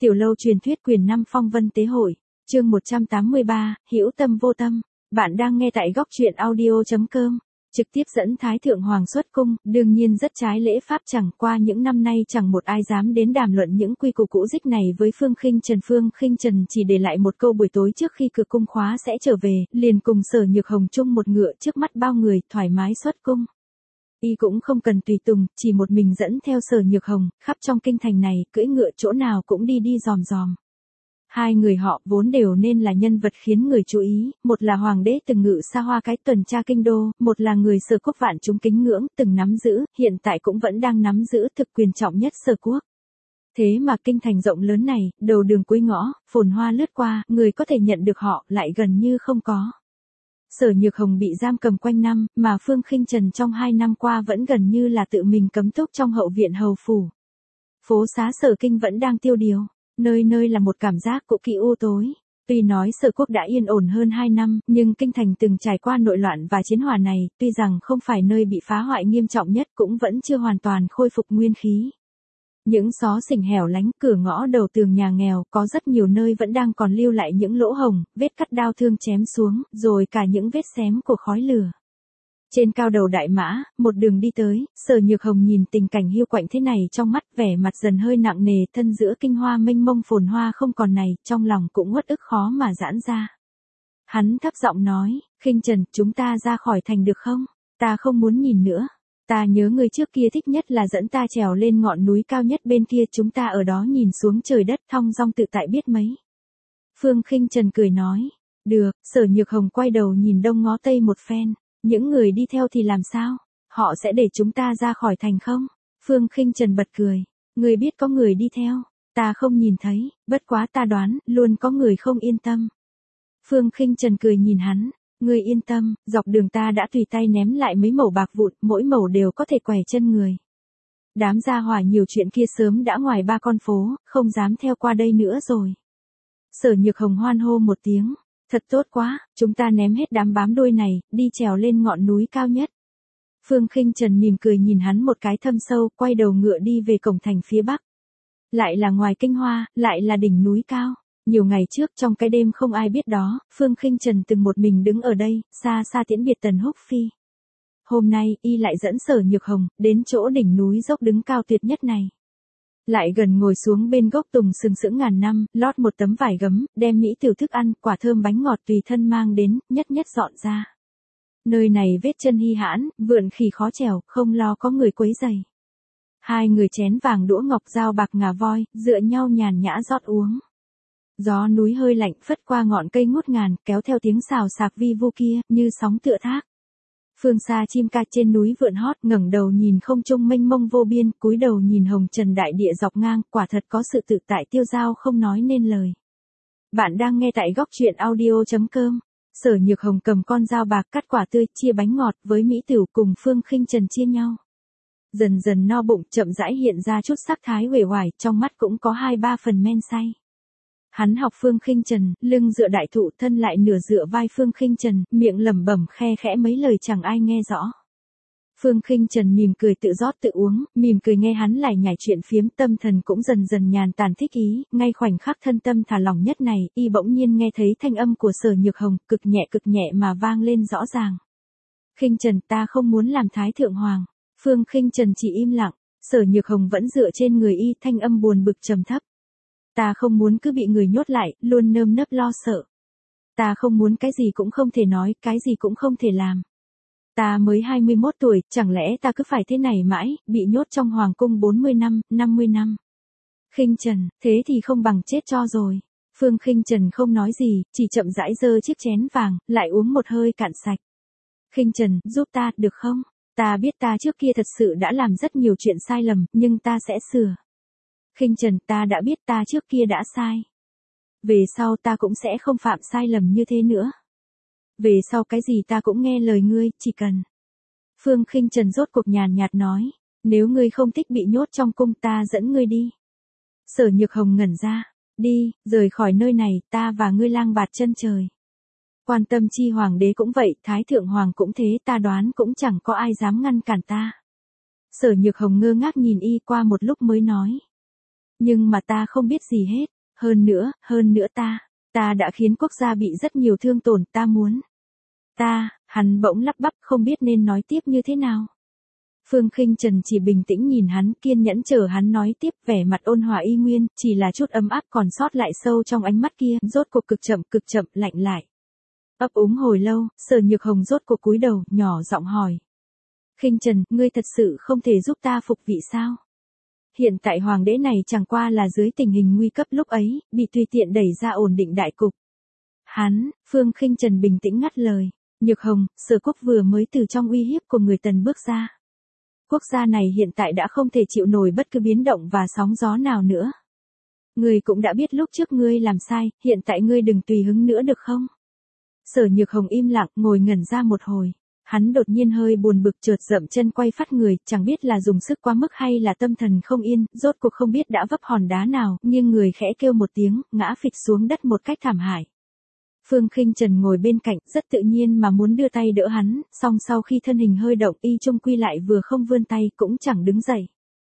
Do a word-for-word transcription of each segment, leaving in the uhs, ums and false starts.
Tiểu lâu truyền thuyết quyền năm phong vân tế hội, chương một trăm tám mươi ba, hữu tâm vô tâm. Bạn đang nghe tại góc truyện audio chấm com. Trực tiếp dẫn Thái Thượng Hoàng xuất cung, đương nhiên rất trái lễ pháp, chẳng qua những năm nay chẳng một ai dám đến đàm luận những quy củ cũ dích này với Phương Khinh Trần. Phương Khinh Trần chỉ để lại một câu buổi tối trước khi cửa cung khóa sẽ trở về, liền cùng Sở Nhược Hồng chung một ngựa trước mắt bao người, thoải mái xuất cung. Y cũng không cần tùy tùng, chỉ một mình dẫn theo Sở Nhược Hồng, khắp trong kinh thành này, cưỡi ngựa chỗ nào cũng đi đi dòm dòm. Hai người họ vốn đều nên là nhân vật khiến người chú ý, một là hoàng đế từng ngự xa hoa cái tuần tra kinh đô, một là người Sở quốc vạn chúng kính ngưỡng, từng nắm giữ, hiện tại cũng vẫn đang nắm giữ thực quyền trọng nhất Sở quốc. Thế mà kinh thành rộng lớn này, đầu đường cuối ngõ, phồn hoa lướt qua, người có thể nhận được họ lại gần như không có. Sở Nhược Hồng bị giam cầm quanh năm, mà Phương Khinh Trần trong hai năm qua vẫn gần như là tự mình cấm túc trong hậu viện hầu phủ. Phố xá Sở Kinh vẫn đang tiêu điều, nơi nơi là một cảm giác cũ kỹ u tối. Tuy nói Sở quốc đã yên ổn hơn hai năm, nhưng kinh thành từng trải qua nội loạn và chiến hỏa này, tuy rằng không phải nơi bị phá hoại nghiêm trọng nhất cũng vẫn chưa hoàn toàn khôi phục nguyên khí. Những xó xỉnh hẻo lánh, cửa ngõ đầu tường nhà nghèo, có rất nhiều nơi vẫn đang còn lưu lại những lỗ hồng, vết cắt đao thương chém xuống, rồi cả những vết xém của khói lửa. Trên cao đầu đại mã, một đường đi tới, Sở Nhược Hồng nhìn tình cảnh hiu quạnh thế này trong mắt, vẻ mặt dần hơi nặng nề, thân giữa kinh hoa mênh mông phồn hoa không còn này, trong lòng cũng uất ức khó mà giãn ra. Hắn thấp giọng nói, Khinh Trần, chúng ta ra khỏi thành được không? Ta không muốn nhìn nữa. Ta nhớ người trước kia thích nhất là dẫn ta trèo lên ngọn núi cao nhất bên kia, chúng ta ở đó nhìn xuống trời đất thong dong tự tại biết mấy. Phương Khinh Trần cười nói, được. Sở Nhược Hồng quay đầu nhìn đông ngó tây một phen, những người đi theo thì làm sao? Họ sẽ để chúng ta ra khỏi thành không? Phương Khinh Trần bật cười, người biết có người đi theo, ta không nhìn thấy, bất quá ta đoán, luôn có người không yên tâm. Phương Khinh Trần cười nhìn hắn. Ngươi yên tâm, dọc đường ta đã tùy tay ném lại mấy mẩu bạc vụn, mỗi mẩu đều có thể quẻ chân người. Đám gia hỏa nhiều chuyện kia sớm đã ngoài ba con phố, không dám theo qua đây nữa rồi. Sở Nhược Hồng hoan hô một tiếng, thật tốt quá, chúng ta ném hết đám bám đuôi này, đi trèo lên ngọn núi cao nhất. Phương Khinh Trần mỉm cười nhìn hắn một cái thâm sâu, quay đầu ngựa đi về cổng thành phía bắc. Lại là ngoài kinh hoa, lại là đỉnh núi cao. Nhiều ngày trước trong cái đêm không ai biết đó, Phương Khinh Trần từng một mình đứng ở đây, xa xa tiễn biệt Tần Húc Phi. Hôm nay, y lại dẫn Sở Nhược Hồng, đến chỗ đỉnh núi dốc đứng cao tuyệt nhất này. Lại gần ngồi xuống bên gốc tùng sừng sững ngàn năm, lót một tấm vải gấm, đem mỹ tiểu thức ăn, quả thơm bánh ngọt tùy thân mang đến, nhất nhất dọn ra. Nơi này vết chân hy hãn, vượn khỉ khó trèo, không lo có người quấy rầy. Hai người chén vàng đũa ngọc dao bạc ngà voi, dựa nhau nhàn nhã rót uống. Gió núi hơi lạnh phất qua ngọn cây ngút ngàn, kéo theo tiếng xào xạc vi vu kia, như sóng tựa thác. Phương xa chim ca trên núi vượn hót, ngẩng đầu nhìn không trung mênh mông vô biên, cúi đầu nhìn hồng trần đại địa dọc ngang, quả thật có sự tự tại tiêu dao không nói nên lời. Bạn đang nghe tại góc truyện audio chấm com. Sở Nhược Hồng cầm con dao bạc cắt quả tươi, chia bánh ngọt với mỹ tiểu cùng Phương Khinh Trần chia nhau. Dần dần no bụng, chậm rãi hiện ra chút sắc thái uể oải, trong mắt cũng có hai ba phần men say. Hắn học Phương Khinh Trần, lưng dựa đại thụ, thân lại nửa dựa vai Phương Khinh Trần, miệng lẩm bẩm khe khẽ mấy lời chẳng ai nghe rõ. Phương Khinh Trần mỉm cười tự rót tự uống, mỉm cười nghe hắn lải nhải chuyện phiếm, tâm thần cũng dần dần nhàn tản thích ý, ngay khoảnh khắc thân tâm thả lỏng nhất này, y bỗng nhiên nghe thấy thanh âm của Sở Nhược Hồng, cực nhẹ cực nhẹ mà vang lên rõ ràng. Khinh Trần, ta không muốn làm Thái Thượng Hoàng. Phương Khinh Trần chỉ im lặng, Sở Nhược Hồng vẫn dựa trên người y, thanh âm buồn bực trầm thấp. Ta không muốn cứ bị người nhốt lại, luôn nơm nớp lo sợ. Ta không muốn cái gì cũng không thể nói, cái gì cũng không thể làm. Ta mới hai mươi mốt tuổi, chẳng lẽ ta cứ phải thế này mãi, bị nhốt trong hoàng cung bốn mươi năm, năm mươi năm. Khinh Trần, thế thì không bằng chết cho rồi. Phương Khinh Trần không nói gì, chỉ chậm rãi giơ chiếc chén vàng, lại uống một hơi cạn sạch. Khinh Trần, giúp ta, được không? Ta biết ta trước kia thật sự đã làm rất nhiều chuyện sai lầm, nhưng ta sẽ sửa. Khinh Trần, ta đã biết ta trước kia đã sai. Về sau ta cũng sẽ không phạm sai lầm như thế nữa. Về sau cái gì ta cũng nghe lời ngươi, chỉ cần. Phương Khinh Trần rốt cuộc nhàn nhạt nói, nếu ngươi không thích bị nhốt trong cung ta dẫn ngươi đi. Sở Nhược Hồng ngẩn ra, đi, rời khỏi nơi này, ta và ngươi lang bạt chân trời. Quan tâm chi hoàng đế cũng vậy, Thái Thượng Hoàng cũng thế, ta đoán cũng chẳng có ai dám ngăn cản ta. Sở Nhược Hồng ngơ ngác nhìn y qua một lúc mới nói. Nhưng mà ta không biết gì hết, hơn nữa, hơn nữa ta, ta đã khiến quốc gia bị rất nhiều thương tổn, ta muốn. Ta, hắn bỗng lắp bắp không biết nên nói tiếp như thế nào. Phương Khinh Trần chỉ bình tĩnh nhìn hắn, kiên nhẫn chờ hắn nói tiếp, vẻ mặt ôn hòa y nguyên, chỉ là chút ấm áp còn sót lại sâu trong ánh mắt kia, rốt cuộc cực chậm, cực chậm, lạnh lại. Ấp úng hồi lâu, Sở Nhược Hồng rốt cuộc cúi đầu, nhỏ giọng hỏi. Khinh Trần, ngươi thật sự không thể giúp ta phục vị sao? Hiện tại hoàng đế này chẳng qua là dưới tình hình nguy cấp lúc ấy, bị tùy tiện đẩy ra ổn định đại cục. Hắn, Phương Khinh Trần bình tĩnh ngắt lời. Nhược Hồng, Sở Quốc vừa mới từ trong uy hiếp của người Tần bước ra. Quốc gia này hiện tại đã không thể chịu nổi bất cứ biến động và sóng gió nào nữa. Ngươi cũng đã biết lúc trước ngươi làm sai, hiện tại ngươi đừng tùy hứng nữa được không? Sở Nhược Hồng im lặng, ngồi ngẩn ra một hồi. Hắn đột nhiên hơi buồn bực chợt dậm chân quay phát người, chẳng biết là dùng sức quá mức hay là tâm thần không yên, rốt cuộc không biết đã vấp hòn đá nào, nhưng người khẽ kêu một tiếng, ngã phịch xuống đất một cách thảm hại. Phương Khinh Trần ngồi bên cạnh, rất tự nhiên mà muốn đưa tay đỡ hắn, song sau khi thân hình hơi động y trung quy lại vừa không vươn tay cũng chẳng đứng dậy.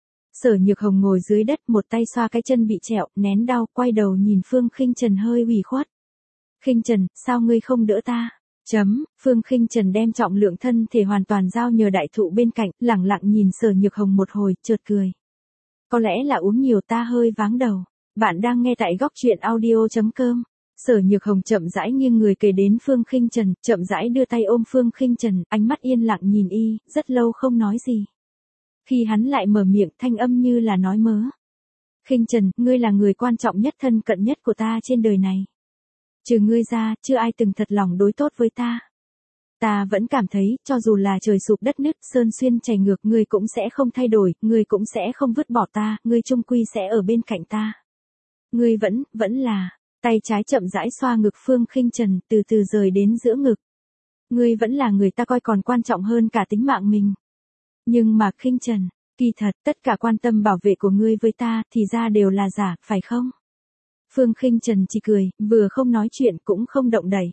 Sở Nhược Hồng ngồi dưới đất một tay xoa cái chân bị trẹo, nén đau, quay đầu nhìn Phương Khinh Trần hơi ủy khuất. Khinh Trần, sao ngươi không đỡ ta? Chấm, Phương Khinh Trần đem trọng lượng thân thể hoàn toàn giao nhờ đại thụ bên cạnh, lẳng lặng nhìn Sở Nhược Hồng một hồi, chợt cười. Có lẽ là uống nhiều ta hơi váng đầu. Bạn đang nghe tại góc truyện audio chấm com. Sở Nhược Hồng chậm rãi nghiêng người kề đến Phương Khinh Trần, chậm rãi đưa tay ôm Phương Khinh Trần, ánh mắt yên lặng nhìn y, rất lâu không nói gì. Khi hắn lại mở miệng, thanh âm như là nói mớ. Khinh Trần, ngươi là người quan trọng nhất, thân cận nhất của ta trên đời này. Trừ ngươi ra, chưa ai từng thật lòng đối tốt với ta. Ta vẫn cảm thấy, cho dù là trời sụp đất nứt, sơn xuyên chảy ngược, ngươi cũng sẽ không thay đổi, ngươi cũng sẽ không vứt bỏ ta, ngươi chung quy sẽ ở bên cạnh ta. Ngươi vẫn, vẫn là. Tay trái chậm rãi xoa ngực Phương Khinh Trần, từ từ rời đến giữa ngực. Ngươi vẫn là người ta coi còn quan trọng hơn cả tính mạng mình. Nhưng mà Khinh Trần, kỳ thật, tất cả quan tâm bảo vệ của ngươi với ta, thì ra đều là giả, phải không? Phương Khinh Trần chỉ cười, vừa không nói chuyện cũng không động đậy.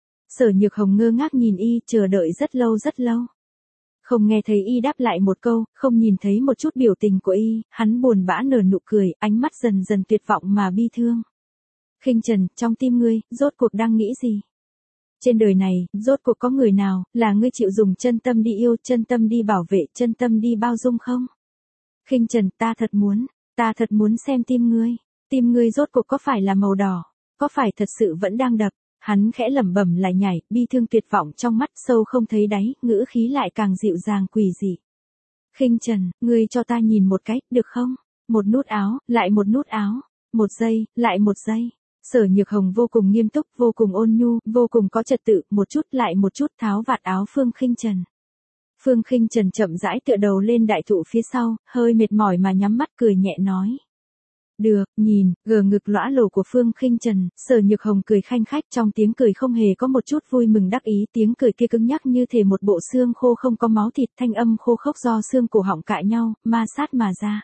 Sở Nhược Hồng ngơ ngác nhìn y, chờ đợi rất lâu rất lâu. Không nghe thấy y đáp lại một câu, không nhìn thấy một chút biểu tình của y, hắn buồn bã nở nụ cười, ánh mắt dần dần tuyệt vọng mà bi thương. Khinh Trần, trong tim ngươi, rốt cuộc đang nghĩ gì? Trên đời này, rốt cuộc có người nào, là ngươi chịu dùng chân tâm đi yêu, chân tâm đi bảo vệ, chân tâm đi bao dung không? Khinh Trần, ta thật muốn, ta thật muốn xem tim ngươi, tim ngươi rốt cuộc có phải là màu đỏ, có phải thật sự vẫn đang đập? Hắn khẽ lẩm bẩm lại nhảy, bi thương tuyệt vọng trong mắt sâu không thấy đáy, ngữ khí lại càng dịu dàng quỷ dị. Khinh Trần, ngươi cho ta nhìn một cái, được không? Một nút áo, lại một nút áo, một giây, lại một giây. Sở Nhược Hồng vô cùng nghiêm túc, vô cùng ôn nhu, vô cùng có trật tự, một chút lại một chút tháo vạt áo Phương Khinh Trần. Phương Khinh Trần chậm rãi tựa đầu lên đại thụ phía sau, hơi mệt mỏi mà nhắm mắt cười nhẹ nói. Được, nhìn, gờ ngực lõa lồ của Phương Khinh Trần, Sở Nhược Hồng cười khanh khách, trong tiếng cười không hề có một chút vui mừng đắc ý, tiếng cười kia cứng nhắc như thể một bộ xương khô không có máu thịt, thanh âm khô khốc do xương cổ họng cãi nhau, ma sát mà ra.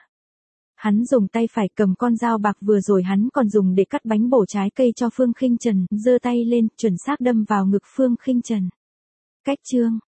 Hắn dùng tay phải cầm con dao bạc vừa rồi hắn còn dùng để cắt bánh bổ trái cây cho Phương Khinh Trần, giơ tay lên, chuẩn xác đâm vào ngực Phương Khinh Trần. Cách chương